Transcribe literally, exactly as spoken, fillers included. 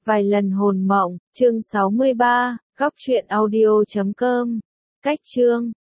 Vài lần hồn mộng, chương sáu mươi ba, góc truyện audio chấm com. Cách chương